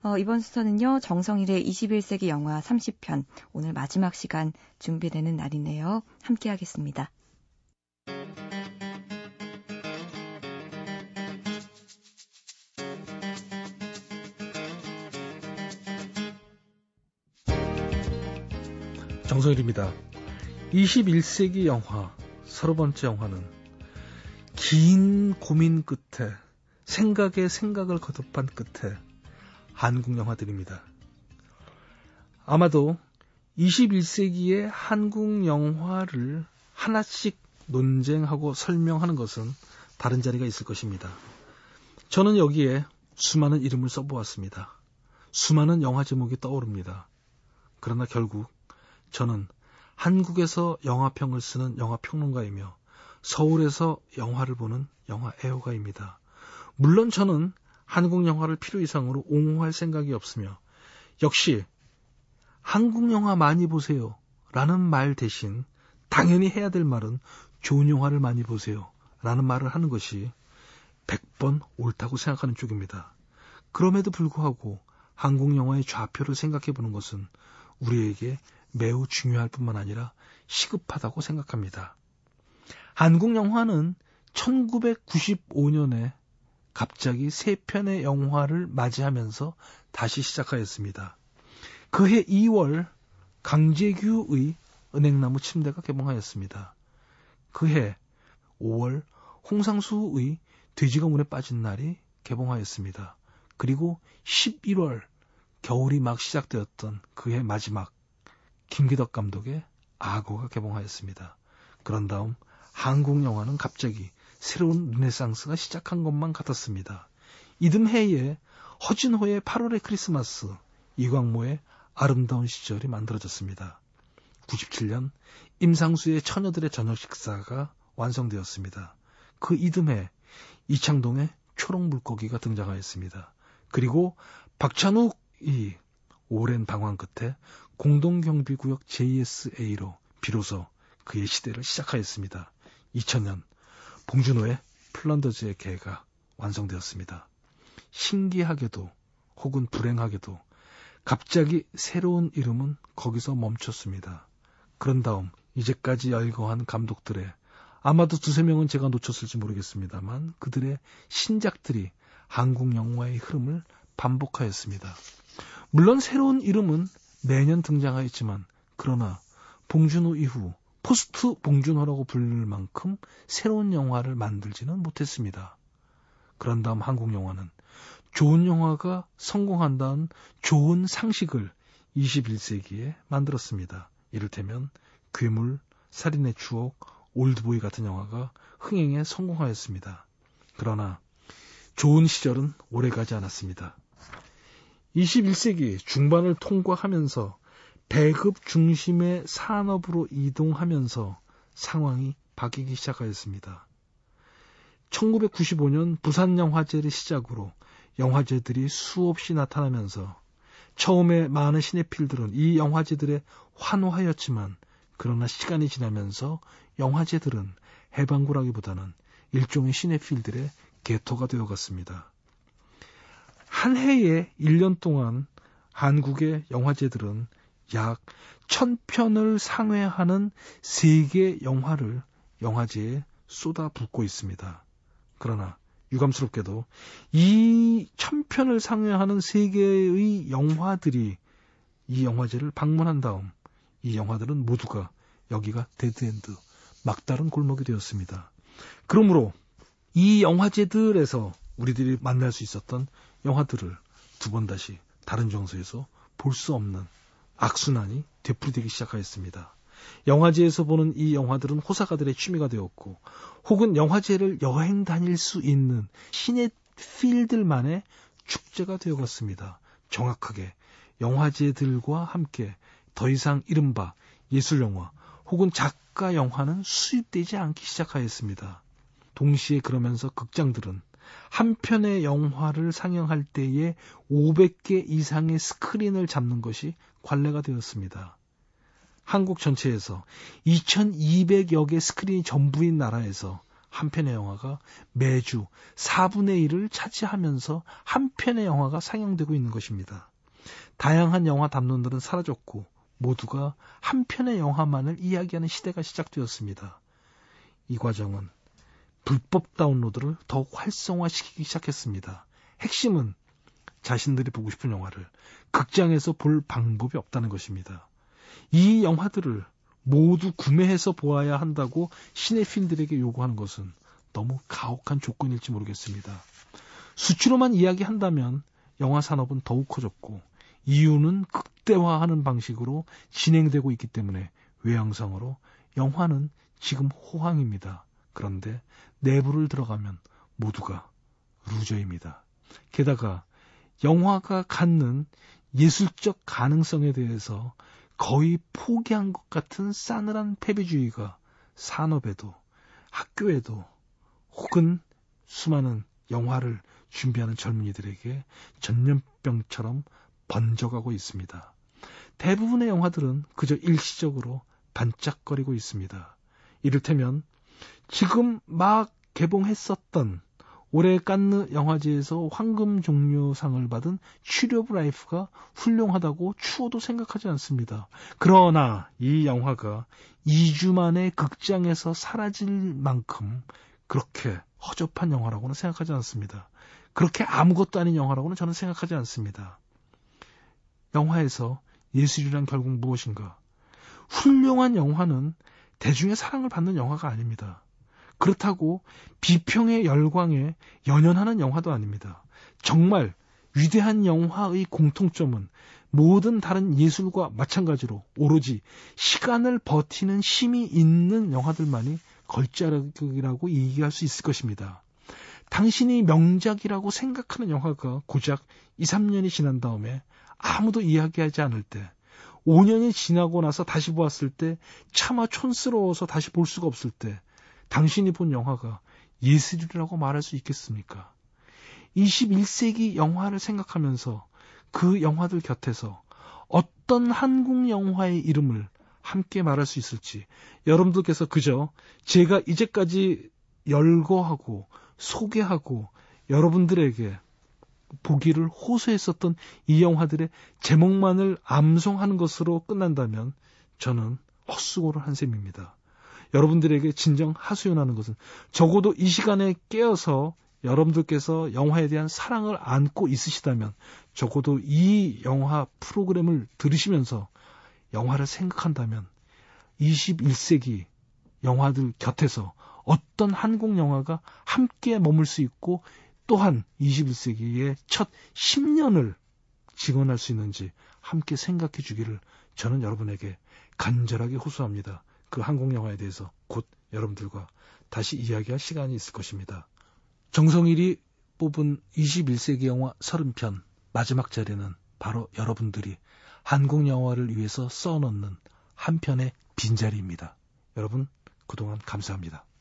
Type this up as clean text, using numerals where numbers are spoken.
이번 순서는요. 정성일의 21세기 영화 30편 오늘 마지막 시간 준비되는 날이네요. 함께 하겠습니다. 정성일입니다. 21세기 영화 30번째 영화는 긴 고민 끝에 생각에 생각을 거듭한 끝에 한국 영화들입니다. 아마도 21세기의 한국 영화를 하나씩 논쟁하고 설명하는 것은 다른 자리가 있을 것입니다. 저는 여기에 수많은 이름을 써보았습니다. 수많은 영화 제목이 떠오릅니다. 그러나 결국 저는 한국에서 영화평을 쓰는 영화평론가이며 서울에서 영화를 보는 영화 애호가입니다. 물론 저는 한국 영화를 필요 이상으로 옹호할 생각이 없으며 역시 한국 영화 많이 보세요 라는 말 대신 당연히 해야 될 말은 좋은 영화를 많이 보세요 라는 말을 하는 것이 100번 옳다고 생각하는 쪽입니다. 그럼에도 불구하고 한국 영화의 좌표를 생각해 보는 것은 우리에게 매우 중요할 뿐만 아니라 시급하다고 생각합니다. 한국 영화는 1995년에 갑자기 3편의 영화를 맞이하면서 다시 시작하였습니다. 그해 2월 강재규의 은행나무 침대가 개봉하였습니다. 그해 5월 홍상수의 돼지가 문에 빠진 날이 개봉하였습니다. 그리고 11월 겨울이 막 시작되었던 그해 마지막 김기덕 감독의 악어가 개봉하였습니다. 그런 다음 한국 영화는 갑자기 새로운 르네상스가 시작한 것만 같았습니다. 이듬해에 허진호의 8월의 크리스마스, 이광모의 아름다운 시절이 만들어졌습니다. 97년 임상수의 처녀들의 저녁 식사가 완성되었습니다. 그 이듬해 이창동의 초록물고기가 등장하였습니다. 그리고 박찬욱이 오랜 방황 끝에 공동경비구역 JSA로 비로소 그의 시대를 시작하였습니다. 2000년 봉준호의 플런더즈의 개가 완성되었습니다. 신기하게도 혹은 불행하게도 갑자기 새로운 이름은 거기서 멈췄습니다. 그런 다음 이제까지 열거한 감독들의 아마도 2-3명은 제가 놓쳤을지 모르겠습니다만 그들의 신작들이 한국 영화의 흐름을 반복하였습니다. 물론 새로운 이름은 매년 등장하였지만 그러나 봉준호 이후 포스트 봉준호라고 불릴 만큼 새로운 영화를 만들지는 못했습니다. 그런 다음 한국 영화는 좋은 영화가 성공한다는 좋은 상식을 21세기에 만들었습니다. 이를테면 괴물, 살인의 추억, 올드보이 같은 영화가 흥행에 성공하였습니다. 그러나 좋은 시절은 오래가지 않았습니다. 21세기 중반을 통과하면서 배급 중심의 산업으로 이동하면서 상황이 바뀌기 시작하였습니다. 1995년 부산영화제를 시작으로 영화제들이 수없이 나타나면서 처음에 많은 시네필들은 이 영화제들에 환호하였지만 그러나 시간이 지나면서 영화제들은 해방구라기보다는 일종의 시네필들의 개토가 되어갔습니다. 한 해에 1년 동안 한국의 영화제들은 약 1000편을 상회하는 세계 영화를 영화제에 쏟아붓고 있습니다. 그러나 유감스럽게도 이 1000편을 상회하는 세계의 영화들이 이 영화제를 방문한 다음 이 영화들은 모두가 여기가 데드엔드, 막다른 골목이 되었습니다. 그러므로 이 영화제들에서 우리들이 만날 수 있었던 영화들을 두 번 다시 다른 장소에서 볼 수 없는 악순환이 되풀이되기 시작하였습니다. 영화제에서 보는 이 영화들은 호사가들의 취미가 되었고 혹은 영화제를 여행 다닐 수 있는 시네필들만의 축제가 되어갔습니다. 정확하게 영화제들과 함께 더 이상 이른바 예술영화 혹은 작가 영화는 수입되지 않기 시작하였습니다. 동시에 그러면서 극장들은 한 편의 영화를 상영할 때에 500개 이상의 스크린을 잡는 것이 관례가 되었습니다. 한국 전체에서 2200여 개 스크린이 전부인 나라에서 한 편의 영화가 매주 4분의 1을 차지하면서 한 편의 영화가 상영되고 있는 것입니다. 다양한 영화 담론들은 사라졌고 모두가 한 편의 영화만을 이야기하는 시대가 시작되었습니다. 이 과정은 불법 다운로드를 더욱 활성화시키기 시작했습니다. 핵심은 자신들이 보고 싶은 영화를 극장에서 볼 방법이 없다는 것입니다. 이 영화들을 모두 구매해서 보아야 한다고 시네필들에게 요구하는 것은 너무 가혹한 조건일지 모르겠습니다. 수치로만 이야기한다면 영화 산업은 더욱 커졌고 이유는 극대화하는 방식으로 진행되고 있기 때문에 외형상으로 영화는 지금 호황입니다. 그런데 내부를 들어가면 모두가 루저입니다. 게다가 영화가 갖는 예술적 가능성에 대해서 거의 포기한 것 같은 싸늘한 패배주의가 산업에도 학교에도 혹은 수많은 영화를 준비하는 젊은이들에게 전염병처럼 번져가고 있습니다. 대부분의 영화들은 그저 일시적으로 반짝거리고 있습니다. 이를테면 지금 막 개봉했었던 올해 칸느 영화제에서 황금 종려상을 받은 트리 오브 라이프가 훌륭하다고 추호도 생각하지 않습니다. 그러나 이 영화가 2주 만에 극장에서 사라질 만큼 그렇게 허접한 영화라고는 생각하지 않습니다. 그렇게 아무것도 아닌 영화라고는 저는 생각하지 않습니다. 영화에서 예술이란 결국 무엇인가? 훌륭한 영화는 대중의 사랑을 받는 영화가 아닙니다. 그렇다고 비평의 열광에 연연하는 영화도 아닙니다. 정말 위대한 영화의 공통점은 모든 다른 예술과 마찬가지로 오로지 시간을 버티는 힘이 있는 영화들만이 걸작이라고 얘기할 수 있을 것입니다. 당신이 명작이라고 생각하는 영화가 고작 2, 3년이 지난 다음에 아무도 이야기하지 않을 때 5년이 지나고 나서 다시 보았을 때 차마 촌스러워서 다시 볼 수가 없을 때 당신이 본 영화가 예술이라고 말할 수 있겠습니까? 21세기 영화를 생각하면서 그 영화들 곁에서 어떤 한국 영화의 이름을 함께 말할 수 있을지 여러분들께서 그저 제가 이제까지 열거하고 소개하고 여러분들에게 보기를 호소했었던 이 영화들의 제목만을 암송하는 것으로 끝난다면 저는 헛수고를 한 셈입니다. 여러분들에게 진정 하소연하는 것은 적어도 이 시간에 깨어서 여러분들께서 영화에 대한 사랑을 안고 있으시다면 적어도 이 영화 프로그램을 들으시면서 영화를 생각한다면 21세기 영화들 곁에서 어떤 한국 영화가 함께 머물 수 있고 또한 21세기의 첫 10년을 증언할 수 있는지 함께 생각해 주기를 저는 여러분에게 간절하게 호소합니다. 그 한국 영화에 대해서 곧 여러분들과 다시 이야기할 시간이 있을 것입니다. 정성일이 뽑은 21세기 영화 30편 마지막 자리는 바로 여러분들이 한국 영화를 위해서 써놓는 한 편의 빈자리입니다. 여러분 그동안 감사합니다.